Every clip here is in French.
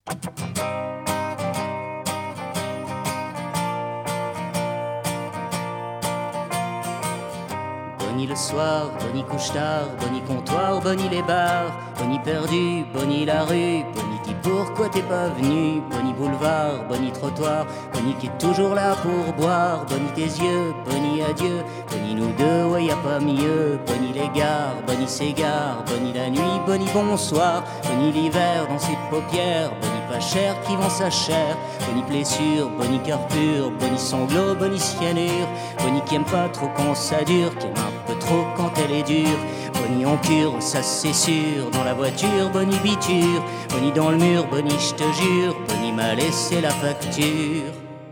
Bonnie le soir, Bonnie couche tard, Bonnie comptoir, Bonnie les bars, Bonnie perdu, Bonnie la rue, Bonnie dit pourquoi t'es pas venu, Bonnie boulevard, Bonnie trottoir, Bonnie qui est toujours là pour boire, Bonnie tes yeux, Bonnie adieu, Bonnie nous deux, ouais y a pas mieux, Bonnie les gares, Bonnie s'égare, Bonnie la nuit, Bonnie bonsoir, Bonnie l'hiver dans ses paupières, Bonnie pas cher qui vend sa chair, Bonnie blessure, Bonnie cœur pur, Bonnie sanglot, Bonnie cyanure, Bonnie qui aime pas trop quand ça dure, qui aime un peu trop quand elle est dure, Bonnie en cure, ça c'est sûr, dans la voiture, Bonnie biture, Bonnie dans le mur, Bonnie je te jure, Bonnie m'a laissé la facture.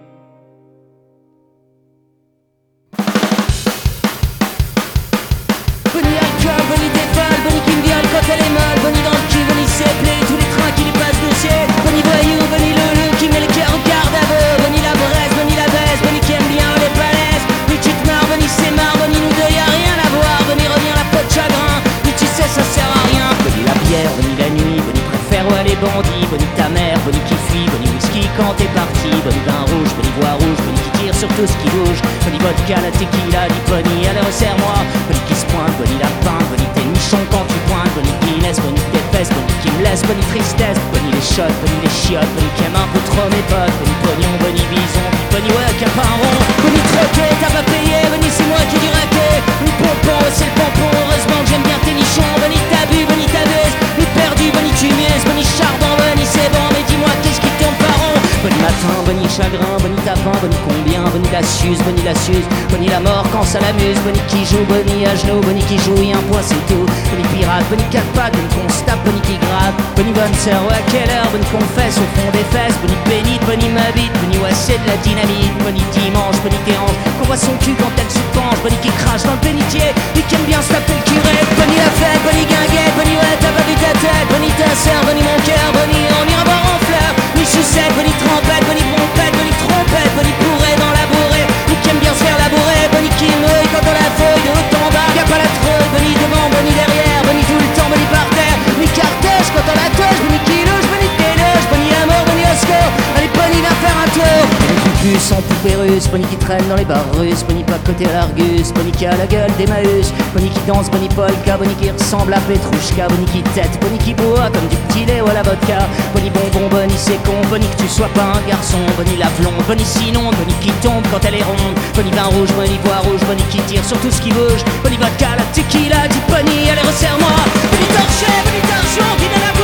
Bonnie alcool, Bonnie déballe, Bonnie qui me viole quand elle est molle, Bonnie dans le cul, Bonnie s'éplait, tous les trains qui lui passent dessus, Bonnie voyou, Bonnie le qui met le cœur au garde à vue, Bonnie la braise, Bonnie la baisse, Bonnie qui aime bien les palaises, Bonnie tu te marres, Bonnie c'est marre, Bonnie nous deux y'a rien à voir, Bonnie revient la peau de chagrin, Bonnie tu sais ça sert à rien, Bonnie la bière, Bonnie la nuit, Bonnie préfère ouais les bandits, Bonnie ta mère, Bonnie qui fuit, Bonnie whisky quand t'es parti, Bonnie vin rouge, Bonnie voix rouge, Bonnie qui tire sur tout ce qui bouge, Bonnie vodka, la tequila, dit Bonnie, allez resserre-moi, Bonnie qui se pointe, Bonnie lapin, Bonnie tes nichons quand tu pointes, Bonnie Guinness, Bonnie tes fesses, Bonnie qui me laisse, Bonnie tristesse, Bonnie les shots, Bonnie les chiottes, Bonnie qui aime un peu trop mes potes, Bonnie pognon, Bonnie bison, Bonnie ouais qui a pas un rond, Bonnie troqué, t'as pas payé, Bonnie c'est moi qui du raquet, Bonnie pompon, c'est le pompon, heureusement que j'aime bien tes nichons, Bonnie t'as bu, Bonnie t'as baise, Bonnie perdu, Bonnie tu miaises, Bonnie charbon, Bonnie c'est bon, mais dis-moi qu'est-ce qui tourne par rond, Bonnie matin, Bonnie chagrin, Bonnie tapin, Bonnie combien, Bonnie la suce, Bonnie la mort quand ça l'amuse, Bonnie qui joue, Bonnie à genoux, Bonnie qui jouit, un point c'est tout, Bonnie pirate, Bonnie quatre pattes, Bonnie qu'on se tape, Bonnie qui gratte, Bonnie bonne sœur, ouais à quelle heure, Bonnie confesse au fond des fesses, Bonnie pénite, Bonnie m'habite, Bonnie ouais c'est de la dynamite, Bonnie dimanche, Bonnie dérange, qu'on voit son cul quand elle se penche, Bonnie qui crache dans le bénitier, et qui aime bien se taper le curé, Bonnie la fête, Bonnie guinguette, Bonnie ouais t'as pas vu ta tête, Bonnie ta sœur, Bonnie mon cœur, Bonnie on ira boire en fleurs, Bonnie sucette, Bonnie trompette, Bonnie pompette, Bonnie trompette, Bonnie bourrée dans la bourrée, Bonnie qui aime bien se faire labourer, Bonnie qui mouille quand on la feuille de haut en bas, y'a pas la trouille, Bonnie devant, Bonnie derrière, Bonnie tout le temps, Bonnie par terre, Bonnie cartège quand on la touche, Bonnie qui loge, Bonnie déloge, Bonnie à mort, Bonnie au score, allez Bonnie va faire un tour, Bonnie qui pue sans poupée russe, Bonnie qui traîne dans les bars russes, Bonnie pas côté à l'Argus, Bonnie qui a la gueule d'Emmaüs, Bonnie qui danse, Bonnie polka, Bonnie qui ressemble à Petrouchka, Bonnie qui tête, Bonnie qui boit comme du petit lait ou à la vodka, Bonnie bonbon, Bonnie c'est con, Bonnie que tu sois pas un garçon, Bonnie la blonde, Bonnie sinon, Bonnie qui tombe quand elle est ronde, Bonnie vin rouge, Bonnie voix rouge, Bonnie qui tire sur tout ce qui bouge, Bonnie vodka, la tequila, dit Bonnie, allez resserre-moi, Bonnie torchée, Bonnie d'argent, qui donne la